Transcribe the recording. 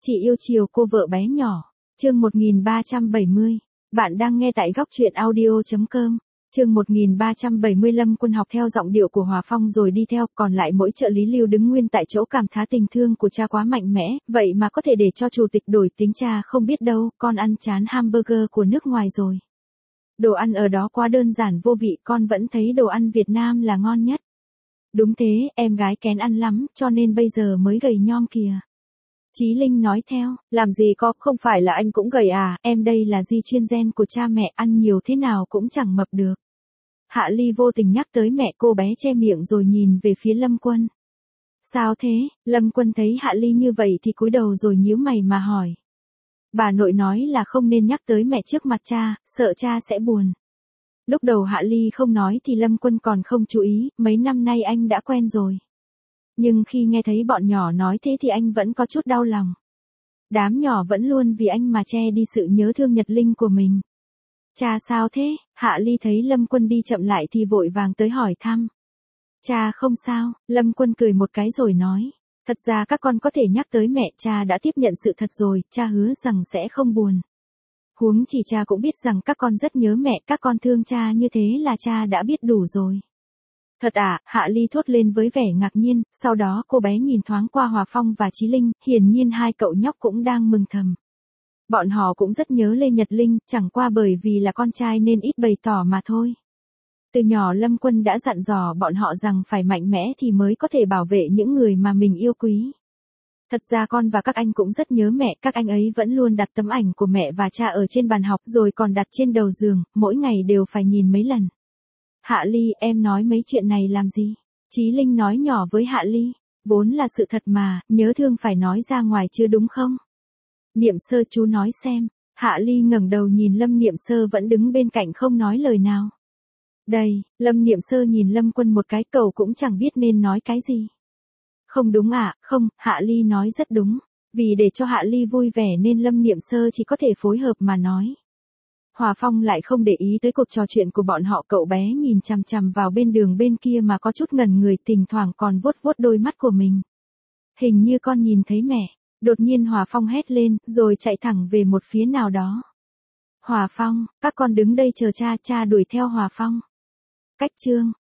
Chị yêu chiều cô vợ bé nhỏ. Chương 1370. Bạn đang nghe tại góc truyện audio.com. Chương 1370 Lâm Quân học theo giọng điệu của Hòa Phong rồi đi theo, còn lại mỗi trợ lý Lưu đứng nguyên tại chỗ cảm thán tình thương của cha quá mạnh mẽ, vậy mà có thể để cho chủ tịch đổi tính cha không biết đâu, con ăn chán hamburger của nước ngoài rồi. Đồ ăn ở đó quá đơn giản vô vị, con vẫn thấy đồ ăn Việt Nam là ngon nhất. Đúng thế, em gái kén ăn lắm, cho nên bây giờ mới gầy nhom kìa. Chí Linh nói theo, làm gì có, không phải là anh cũng gầy à, em đây là di truyền gen của cha mẹ, ăn nhiều thế nào cũng chẳng mập được. Hạ Ly vô tình nhắc tới mẹ, cô bé che miệng rồi nhìn về phía Lâm Quân. Sao thế? Lâm Quân thấy Hạ Ly như vậy thì cúi đầu rồi nhíu mày mà hỏi. Bà nội nói là không nên nhắc tới mẹ trước mặt cha, sợ cha sẽ buồn. Lúc đầu Hạ Ly không nói thì Lâm Quân còn không chú ý, mấy năm nay anh đã quen rồi. Nhưng khi nghe thấy bọn nhỏ nói thế thì anh vẫn có chút đau lòng. Đám nhỏ vẫn luôn vì anh mà che đi sự nhớ thương Nhật Linh của mình. Cha sao thế? Hạ Ly thấy Lâm Quân đi chậm lại thì vội vàng tới hỏi thăm. Cha không sao, Lâm Quân cười một cái rồi nói. Thật ra các con có thể nhắc tới mẹ, cha đã tiếp nhận sự thật rồi, cha hứa rằng sẽ không buồn. Huống chỉ cha cũng biết rằng các con rất nhớ mẹ, các con thương cha như thế là cha đã biết đủ rồi. Thật à? Hạ Ly thốt lên với vẻ ngạc nhiên, sau đó cô bé nhìn thoáng qua Hòa Phong và Chí Linh, hiển nhiên hai cậu nhóc cũng đang mừng thầm. Bọn họ cũng rất nhớ Lê Nhật Linh, chẳng qua bởi vì là con trai nên ít bày tỏ mà thôi. Từ nhỏ Lâm Quân đã dặn dò bọn họ rằng phải mạnh mẽ thì mới có thể bảo vệ những người mà mình yêu quý. Thật ra con và các anh cũng rất nhớ mẹ, các anh ấy vẫn luôn đặt tấm ảnh của mẹ và cha ở trên bàn học rồi còn đặt trên đầu giường, mỗi ngày đều phải nhìn mấy lần. Hạ Ly, em nói mấy chuyện này làm gì? Chí Linh nói nhỏ với Hạ Ly, vốn là sự thật mà, nhớ thương phải nói ra ngoài chứ đúng không? Niệm Sơ chú nói xem. Hạ Ly ngẩng đầu nhìn Lâm Niệm Sơ vẫn đứng bên cạnh không nói lời nào. Đây, Lâm Niệm Sơ nhìn Lâm Quân một cái, cậu cũng chẳng biết nên nói cái gì. Không đúng à? Không, Hạ Ly nói rất đúng. Vì để cho Hạ Ly vui vẻ nên Lâm Niệm Sơ chỉ có thể phối hợp mà nói. Hòa Phong lại không để ý tới cuộc trò chuyện của bọn họ, cậu bé nhìn chằm chằm vào bên đường bên kia mà có chút ngẩn người, thỉnh thoảng còn vuốt vuốt đôi mắt của mình. Hình như con nhìn thấy mẹ. Đột nhiên Hòa Phong hét lên, rồi chạy thẳng về một phía nào đó. Hòa Phong, các con đứng đây chờ cha, cha đuổi theo Hòa Phong. Cách chương